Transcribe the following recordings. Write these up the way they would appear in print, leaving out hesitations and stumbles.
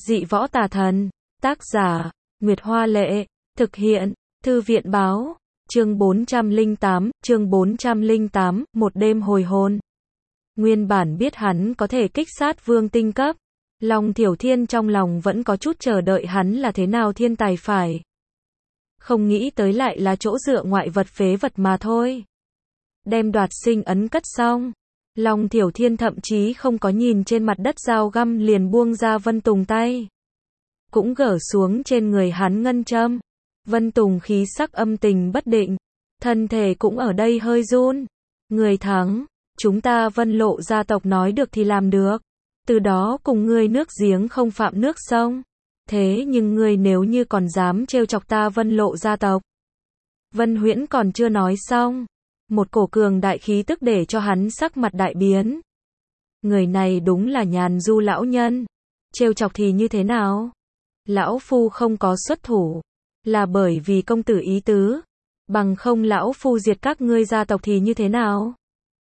Dị võ tà thần. Tác giả, Nguyệt Hoa Lệ. Thực hiện, Thư viện Báo. Chương 408, một đêm hồi hôn. Nguyên bản biết hắn có thể kích sát vương tinh cấp. Long Thiểu Thiên trong lòng vẫn có chút chờ đợi hắn là thế nào thiên tài phải. Không nghĩ tới lại là chỗ dựa ngoại vật phế vật mà thôi. Đem đoạt sinh ấn cất xong. Long Thiểu Thiên thậm chí không có nhìn trên mặt đất dao găm liền buông ra Vân Tùng tay. Cũng gỡ xuống trên người hắn ngân châm. Vân Tùng khí sắc âm tình bất định. Thân thể cũng ở đây hơi run. Người thắng, chúng ta Vân Lộ gia tộc nói được thì làm được. Từ đó cùng ngươi nước giếng không phạm nước sông. Thế nhưng ngươi nếu như còn dám trêu chọc ta Vân Lộ gia tộc. Vân Huyễn còn chưa nói xong. Một cổ cường đại khí tức để cho hắn sắc mặt đại biến. Người này đúng là Nhàn Du lão nhân. Trêu chọc thì như thế nào? Lão phu không có xuất thủ. Là bởi vì công tử ý tứ. Bằng không lão phu diệt các ngươi gia tộc thì như thế nào?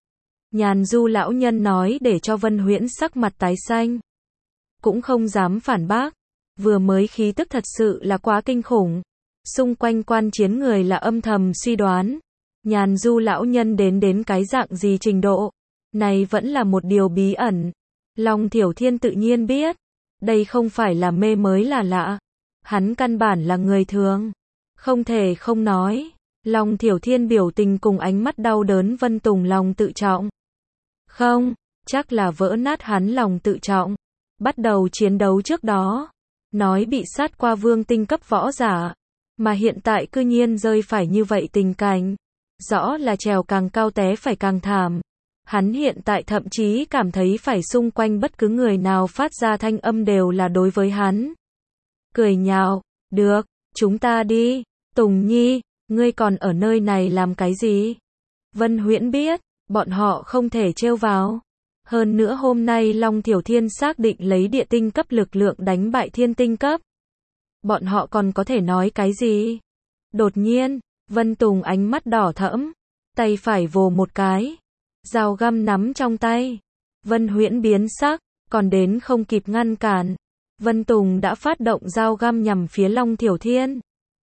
Nhàn Du lão nhân nói để cho Vân Huyễn sắc mặt tái xanh. Cũng không dám phản bác. Vừa mới khí tức thật sự là quá kinh khủng. Xung quanh quan chiến người là âm thầm suy đoán. Nhàn Du lão nhân đến cái dạng gì trình độ. Này vẫn là một điều bí ẩn. Long Thiểu Thiên tự nhiên biết. Đây không phải là mê mới là lạ. Hắn căn bản là người thường. Không thể không nói. Long Thiểu Thiên biểu tình cùng ánh mắt đau đớn Vân Tùng lòng tự trọng. Không, chắc là vỡ nát hắn lòng tự trọng. Bắt đầu chiến đấu trước đó. Nói bị sát qua vương tinh cấp võ giả. Mà hiện tại cư nhiên rơi phải như vậy tình cảnh. Rõ là trèo càng cao té phải càng thảm. Hắn hiện tại thậm chí cảm thấy phải xung quanh bất cứ người nào phát ra thanh âm đều là đối với hắn. Cười nhạo, được, chúng ta đi. Tùng Nhi, ngươi còn ở nơi này làm cái gì? Vân Huyễn biết, bọn họ không thể trêu vào. Hơn nữa hôm nay Long Thiểu Thiên xác định lấy địa tinh cấp lực lượng đánh bại thiên tinh cấp. Bọn họ còn có thể nói cái gì? Đột nhiên, Vân Tùng ánh mắt đỏ thẫm, tay phải vồ một cái. Dao găm nắm trong tay. Vân Huyễn biến sắc, còn đến không kịp ngăn cản. Vân Tùng đã phát động dao găm nhằm phía Long Thiểu Thiên.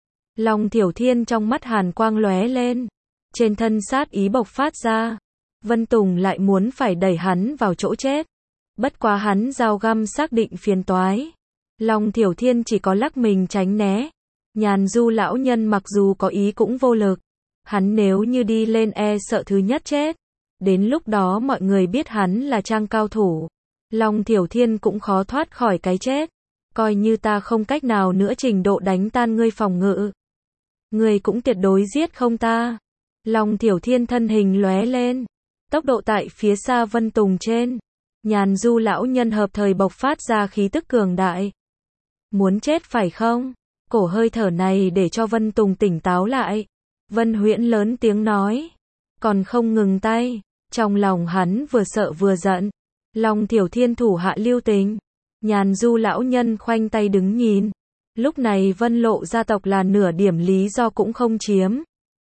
Long Thiểu Thiên trong mắt hàn quang lóe lên. Trên thân sát ý bộc phát ra. Vân Tùng lại muốn phải đẩy hắn vào chỗ chết. Bất quá hắn dao găm xác định phiền toái. Long Thiểu Thiên chỉ có lắc mình tránh né. Nhàn Du lão nhân mặc dù có ý cũng vô lực. Hắn nếu như đi lên sợ thứ nhất chết. Đến lúc đó mọi người biết hắn là trang cao thủ. Long Thiểu Thiên cũng khó thoát khỏi cái chết. Coi như ta không cách nào nữa trình độ đánh tan ngươi phòng ngự. Ngươi cũng tuyệt đối giết không ta. Long Thiểu Thiên thân hình lóe lên. Tốc độ tại phía xa Vân Tùng trên. Nhàn Du lão nhân hợp thời bộc phát ra khí tức cường đại. Muốn chết phải không? Cổ hơi thở này để cho Vân Tùng tỉnh táo lại. Vân Huyễn lớn tiếng nói. Còn không ngừng tay. Trong lòng hắn vừa sợ vừa giận. Long Thiểu Thiên thủ hạ lưu tình. Nhàn Du lão nhân khoanh tay đứng nhìn. Lúc này Vân Lộ gia tộc là nửa điểm lý do cũng không chiếm.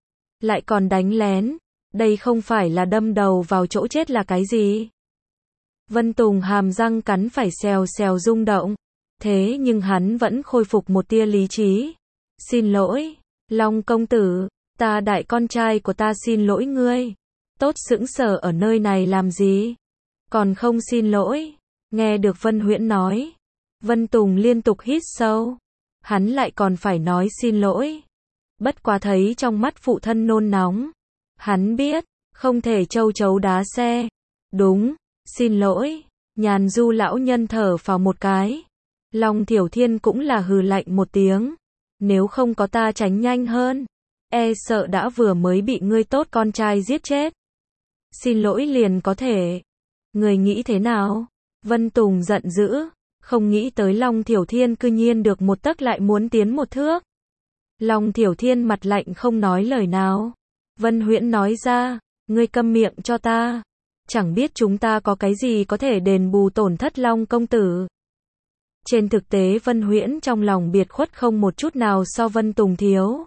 Lại còn đánh lén. Đây không phải là đâm đầu vào chỗ chết là cái gì? Vân Tùng hàm răng cắn phải xèo xèo rung động. Thế nhưng hắn vẫn khôi phục một tia lý trí. Xin lỗi, Long công tử, ta đại con trai của ta xin lỗi ngươi. Tốt sững sờ ở nơi này làm gì? Còn không xin lỗi. Nghe được Vân Huyễn nói. Vân Tùng liên tục hít sâu. Hắn lại còn phải nói xin lỗi. Bất quá thấy trong mắt phụ thân nôn nóng. Hắn biết, không thể châu chấu đá xe. Đúng, xin lỗi. Nhàn Du lão nhân thở phào một cái. Long Thiểu Thiên cũng là hừ lạnh một tiếng. Nếu không có ta tránh nhanh hơn. Sợ đã vừa mới bị ngươi tốt con trai giết chết. Xin lỗi liền có thể. Người nghĩ thế nào? Vân Tùng giận dữ. Không nghĩ tới Long Thiểu Thiên cư nhiên được một tấc lại muốn tiến một thước. Long Thiểu Thiên mặt lạnh không nói lời nào. Vân Huyễn nói ra. Ngươi câm miệng cho ta. Chẳng biết chúng ta có cái gì có thể đền bù tổn thất Long công tử. Trên thực tế Vân Huyễn trong lòng biệt khuất không một chút nào so Vân Tùng thiếu.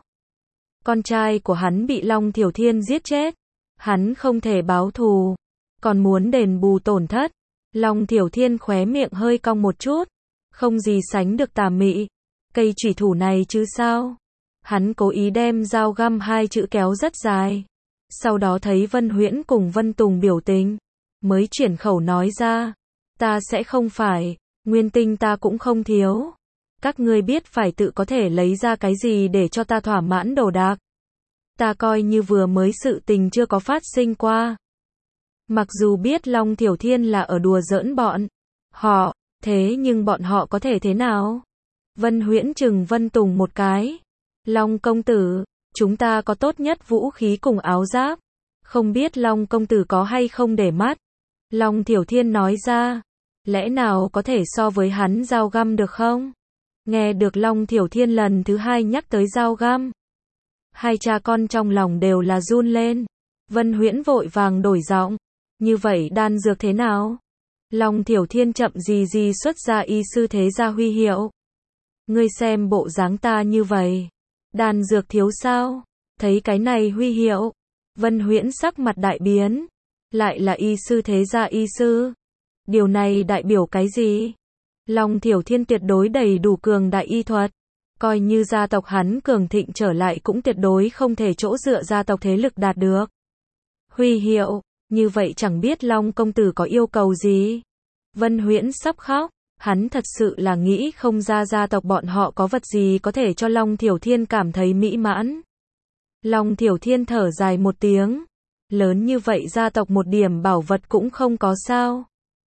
Con trai của hắn bị Long Thiểu Thiên giết chết. Hắn không thể báo thù. Còn muốn đền bù tổn thất. Long Thiểu Thiên khóe miệng hơi cong một chút. không gì sánh được tà mị. Cây chủy thủ này chứ sao? Hắn cố ý đem dao găm hai chữ kéo rất dài. Sau đó thấy Vân Huyễn cùng Vân Tùng biểu tình, mới chuyển khẩu nói ra, ta sẽ không phải, nguyên tinh ta cũng không thiếu. Các ngươi biết phải tự có thể lấy ra cái gì để cho ta thỏa mãn đồ đạc. Ta coi như vừa mới sự tình chưa có phát sinh qua. Mặc dù biết Long Tiểu Thiên là ở đùa giỡn bọn họ, thế nhưng bọn họ có thể thế nào? Vân Huyễn chừng Vân Tùng một cái. Long công tử, chúng ta có tốt nhất vũ khí cùng áo giáp. Không biết Long công tử có hay không để mắt. Long Tiểu Thiên nói ra, lẽ nào có thể so với hắn dao găm được không? Nghe được Long Tiểu Thiên lần thứ hai nhắc tới dao găm, hai cha con trong lòng đều là run lên. Vân Huyễn vội vàng đổi giọng, như vậy đan dược thế nào? Long Tiểu Thiên chậm gì xuất ra y sư thế gia huy hiệu. Ngươi xem bộ dáng ta như vậy, đan dược thiếu sao? Thấy cái này huy hiệu, Vân Huyễn sắc mặt đại biến, lại là y sư thế gia y sư. Điều này đại biểu cái gì? Long Tiểu Thiên tuyệt đối đầy đủ cường đại y thuật, coi như gia tộc hắn cường thịnh trở lại cũng tuyệt đối không thể chỗ dựa gia tộc thế lực đạt được. Huy hiệu, như vậy chẳng biết Long công tử có yêu cầu gì? Vân Huyễn sắp khóc, hắn thật sự là nghĩ không ra gia tộc bọn họ có vật gì có thể cho Long Tiểu Thiên cảm thấy mỹ mãn. Long Tiểu Thiên thở dài một tiếng, lớn như vậy gia tộc một điểm bảo vật cũng không có sao?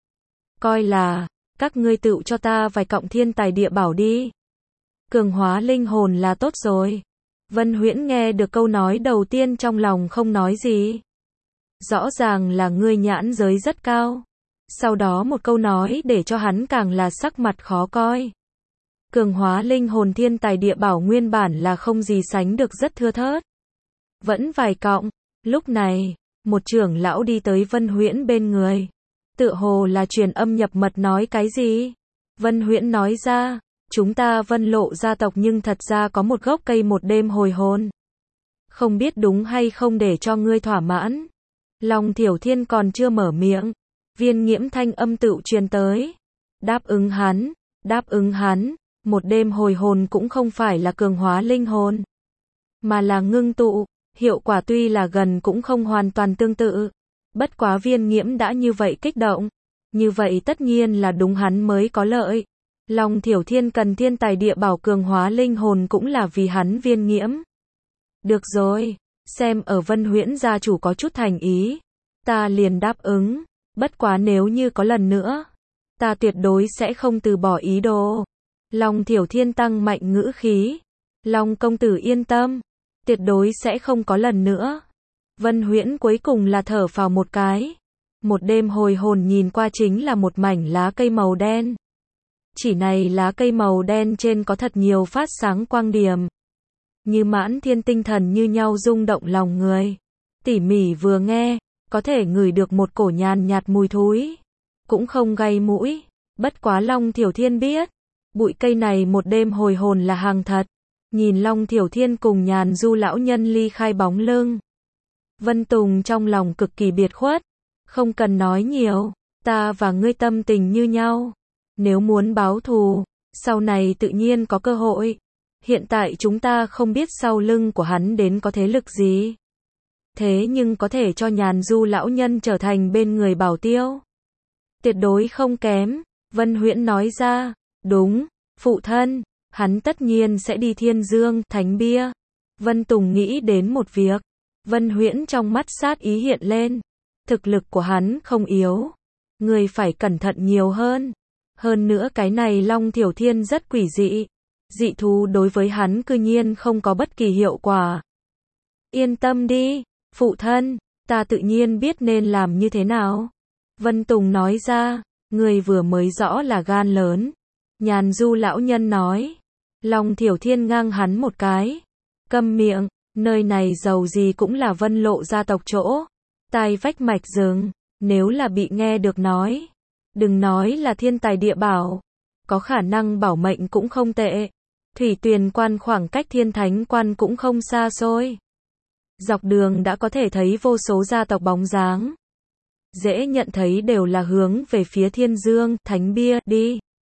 Coi là, các ngươi tự cho ta vài cọng thiên tài địa bảo đi. Cường hóa linh hồn là tốt rồi. Vân Huyễn nghe được câu nói đầu tiên trong lòng không nói gì. Rõ ràng là ngươi nhãn giới rất cao. Sau đó một câu nói để cho hắn càng là sắc mặt khó coi. Cường hóa linh hồn thiên tài địa bảo nguyên bản là không gì sánh được rất thưa thớt. Vẫn vài cọng. Lúc này, một trưởng lão đi tới Vân Huyễn bên người. Tựa hồ là truyền âm nhập mật nói cái gì? Vân Huyễn nói ra, chúng ta Vân Lộ gia tộc nhưng thật ra có một gốc cây một đêm hồi hồn. Không biết đúng hay không để cho ngươi thỏa mãn. Long Tiểu Thiên còn chưa mở miệng, Viên Nghiễm thanh âm tựu truyền tới. Đáp ứng hắn, một đêm hồi hồn cũng không phải là cường hóa linh hồn, mà là ngưng tụ, hiệu quả tuy là gần cũng không hoàn toàn tương tự. Bất quá Viên Nghiễm đã như vậy kích động, như vậy tất nhiên là đúng hắn mới có lợi. Long Tiểu Thiên cần thiên tài địa bảo cường hóa linh hồn cũng là vì hắn Viên Nghiễm. Được rồi, xem ở Vân Huyễn gia chủ có chút thành ý, ta liền đáp ứng, bất quá nếu như có lần nữa, ta tuyệt đối sẽ không từ bỏ ý đồ. Long Tiểu Thiên tăng mạnh ngữ khí, Long công tử yên tâm, tuyệt đối sẽ không có lần nữa. Vân Huyễn cuối cùng là thở phào một cái. Một đêm hồi hồn nhìn qua chính là một mảnh lá cây màu đen. Chỉ này lá cây màu đen trên có thật nhiều phát sáng quang điểm, như mãn thiên tinh thần như nhau rung động lòng người. Tỉ mỉ vừa nghe, có thể ngửi được một cổ nhàn nhạt mùi thối, cũng không gây mũi. Bất quá Long Tiểu Thiên biết, bụi cây này một đêm hồi hồn là hàng thật. Nhìn Long Tiểu Thiên cùng Nhàn Du lão nhân ly khai bóng lưng, Vân Tùng trong lòng cực kỳ biệt khuất. Không cần nói nhiều, ta và ngươi tâm tình như nhau. Nếu muốn báo thù, sau này tự nhiên có cơ hội. Hiện tại chúng ta không biết sau lưng của hắn đến có thế lực gì. Thế nhưng có thể cho Nhàn Du lão nhân trở thành bên người bảo tiêu. Tuyệt đối không kém, Vân Huyễn nói ra. Đúng, phụ thân, hắn tất nhiên sẽ đi Thiên Dương, Thánh Bia. Vân Tùng nghĩ đến một việc. Vân Huyễn trong mắt sát ý hiện lên. Thực lực của hắn không yếu. Người phải cẩn thận nhiều hơn. Hơn nữa cái này Long Tiểu Thiên rất quỷ dị. Dị thú đối với hắn cư nhiên không có bất kỳ hiệu quả. Yên tâm đi, phụ thân, ta tự nhiên biết nên làm như thế nào. Vân Tùng nói ra, người vừa mới rõ là gan lớn. Nhàn Du lão nhân nói. Long Tiểu Thiên ngang hắn một cái. Câm miệng, nơi này giàu gì cũng là Vân Lộ gia tộc chỗ. Tai vách mạch rừng, nếu là bị nghe được nói. Đừng nói là thiên tài địa bảo. Có khả năng bảo mệnh cũng không tệ. Thủy Tuyền quan khoảng cách Thiên Thánh quan cũng không xa xôi. Dọc đường đã có thể thấy vô số gia tộc bóng dáng. Dễ nhận thấy đều là hướng về phía Thiên Dương, Thánh Bia đi.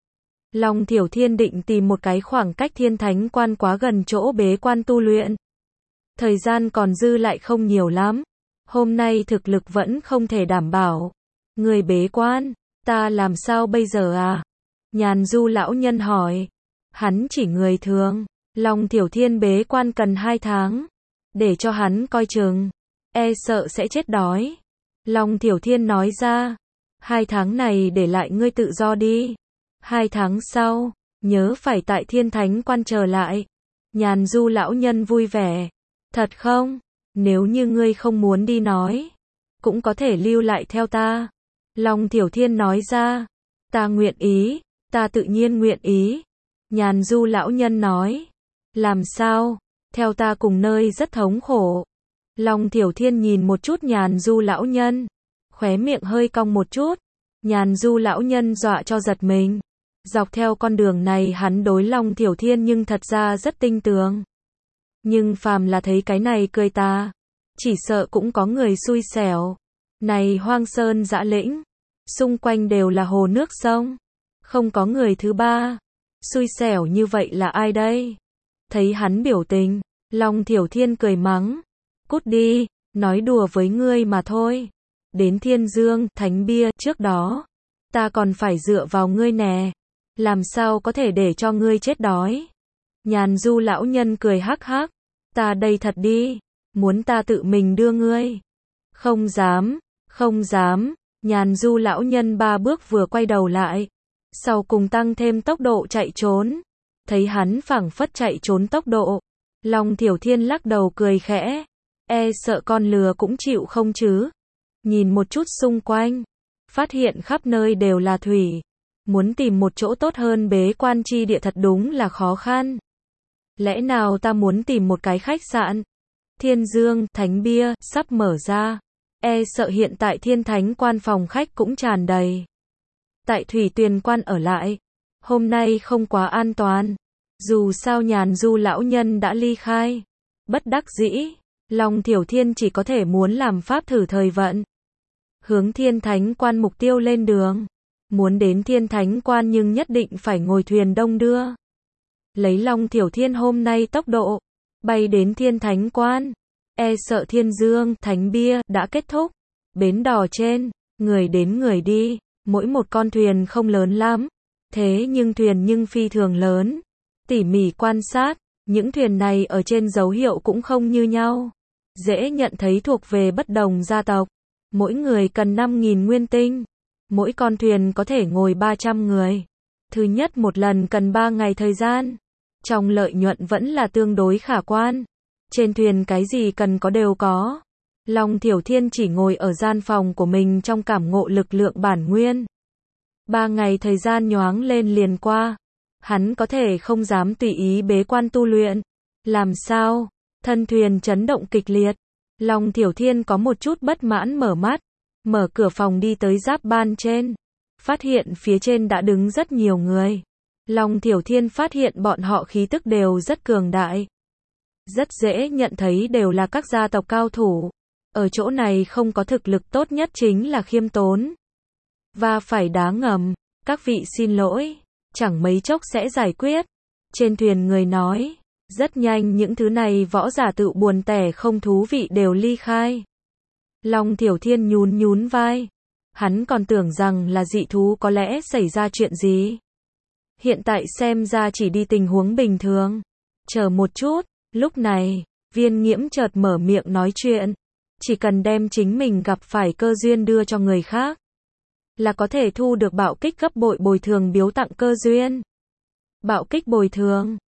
Long Thiểu Thiên định tìm một cái khoảng cách Thiên Thánh Quan quá gần chỗ bế quan tu luyện. Thời gian còn dư lại không nhiều lắm. Hôm nay thực lực vẫn không thể đảm bảo. Người bế quan, ta làm sao bây giờ à? Nhàn Du lão nhân hỏi. Hắn chỉ người thường. Long Thiểu Thiên bế quan cần 2 tháng. Để cho hắn coi chừng. E sợ sẽ chết đói. Long Thiểu Thiên nói ra. 2 tháng này để lại ngươi tự do đi. 2 tháng sau, nhớ phải tại Thiên Thánh Quan chờ lại. Nhàn Du lão nhân vui vẻ. Thật không? Nếu như ngươi không muốn đi nói, cũng có thể lưu lại theo ta. Long Thiểu Thiên nói ra. Ta nguyện ý, ta tự nhiên nguyện ý. Nhàn Du lão nhân nói. Làm sao? Theo ta cùng nơi rất thống khổ. Long Thiểu Thiên nhìn một chút Nhàn Du lão nhân. Khóe miệng hơi cong một chút. Nhàn Du lão nhân dọa cho giật mình. Dọc theo con đường này hắn đối Long Thiểu Thiên nhưng thật ra rất tinh tường. Nhưng phàm là thấy cái này cười ta, chỉ sợ cũng có người xui xẻo. Này hoang sơn dã lĩnh, xung quanh đều là hồ nước sông, không có người thứ ba. Xui xẻo như vậy là ai đây? Thấy hắn biểu tình, Long Thiểu Thiên cười mắng. Cút đi, nói đùa với ngươi mà thôi. Đến Thiên Dương, Thánh Bia, trước đó, ta còn phải dựa vào ngươi nè. Làm sao có thể để cho ngươi chết đói? Nhàn Du lão nhân cười hắc hắc. Ta đây thật đi. Muốn ta tự mình đưa ngươi? Không dám, không dám. Nhàn Du lão nhân 3 bước vừa quay đầu lại. Sau cùng tăng thêm tốc độ chạy trốn. Thấy hắn phảng phất chạy trốn tốc độ. Long Thiểu Thiên lắc đầu cười khẽ. E sợ con lừa cũng chịu không chứ? Nhìn một chút xung quanh. Phát hiện khắp nơi đều là thủy. Muốn tìm một chỗ tốt hơn bế quan chi địa thật đúng là khó khăn. Lẽ nào ta muốn tìm một cái khách sạn? Thiên Dương, Thánh Bia, sắp mở ra. E sợ hiện tại Thiên Thánh Quan phòng khách cũng tràn đầy. Tại Thủy Tuyền Quan ở lại. Hôm nay không quá an toàn. Dù sao Nhàn Du lão nhân đã ly khai. Bất đắc dĩ, Long Thiểu Thiên chỉ có thể muốn làm pháp thử thời vận. Hướng Thiên Thánh Quan mục tiêu lên đường. Muốn đến Thiên Thánh Quan nhưng nhất định phải ngồi thuyền đông đưa. Lấy Long Thiểu Thiên hôm nay tốc độ, bay đến Thiên Thánh Quan. E sợ Thiên Dương, Thánh Bia, đã kết thúc. Bến đò trên, người đến người đi, mỗi một con thuyền không lớn lắm. Thế nhưng thuyền nhưng phi thường lớn. Tỉ mỉ quan sát, những thuyền này ở trên dấu hiệu cũng không như nhau. Dễ nhận thấy thuộc về bất đồng gia tộc. Mỗi người cần 5.000 nguyên tinh. Mỗi con thuyền có thể ngồi 300 người. Thứ nhất một lần cần 3 ngày thời gian. Trong lợi nhuận vẫn là tương đối khả quan. Trên thuyền cái gì cần có đều có. Long Thiểu Thiên chỉ ngồi ở gian phòng của mình trong cảm ngộ lực lượng bản nguyên. 3 ngày thời gian nhoáng lên liền qua. Hắn có thể không dám tùy ý bế quan tu luyện. Làm sao? Thân thuyền chấn động kịch liệt. Long Thiểu Thiên có một chút bất mãn mở mắt. Mở cửa phòng đi tới giáp ban trên. Phát hiện phía trên đã đứng rất nhiều người. Long Thiểu Thiên phát hiện bọn họ khí tức đều rất cường đại. Rất dễ nhận thấy đều là các gia tộc cao thủ. Ở chỗ này không có thực lực tốt nhất chính là khiêm tốn. Và phải đá ngầm. Các vị xin lỗi. Chẳng mấy chốc sẽ giải quyết. Trên thuyền người nói. Rất nhanh những thứ này võ giả tự buồn tẻ không thú vị đều ly khai. Long Thiểu Thiên nhún nhún vai. Hắn còn tưởng rằng là dị thú có lẽ xảy ra chuyện gì. Hiện tại xem ra chỉ đi tình huống bình thường. Chờ một chút, lúc này, Viên Nghiễm chợt mở miệng nói chuyện. Chỉ cần đem chính mình gặp phải cơ duyên đưa cho người khác, là có thể thu được bạo kích gấp bội bồi thường biếu tặng cơ duyên. Bạo kích bồi thường.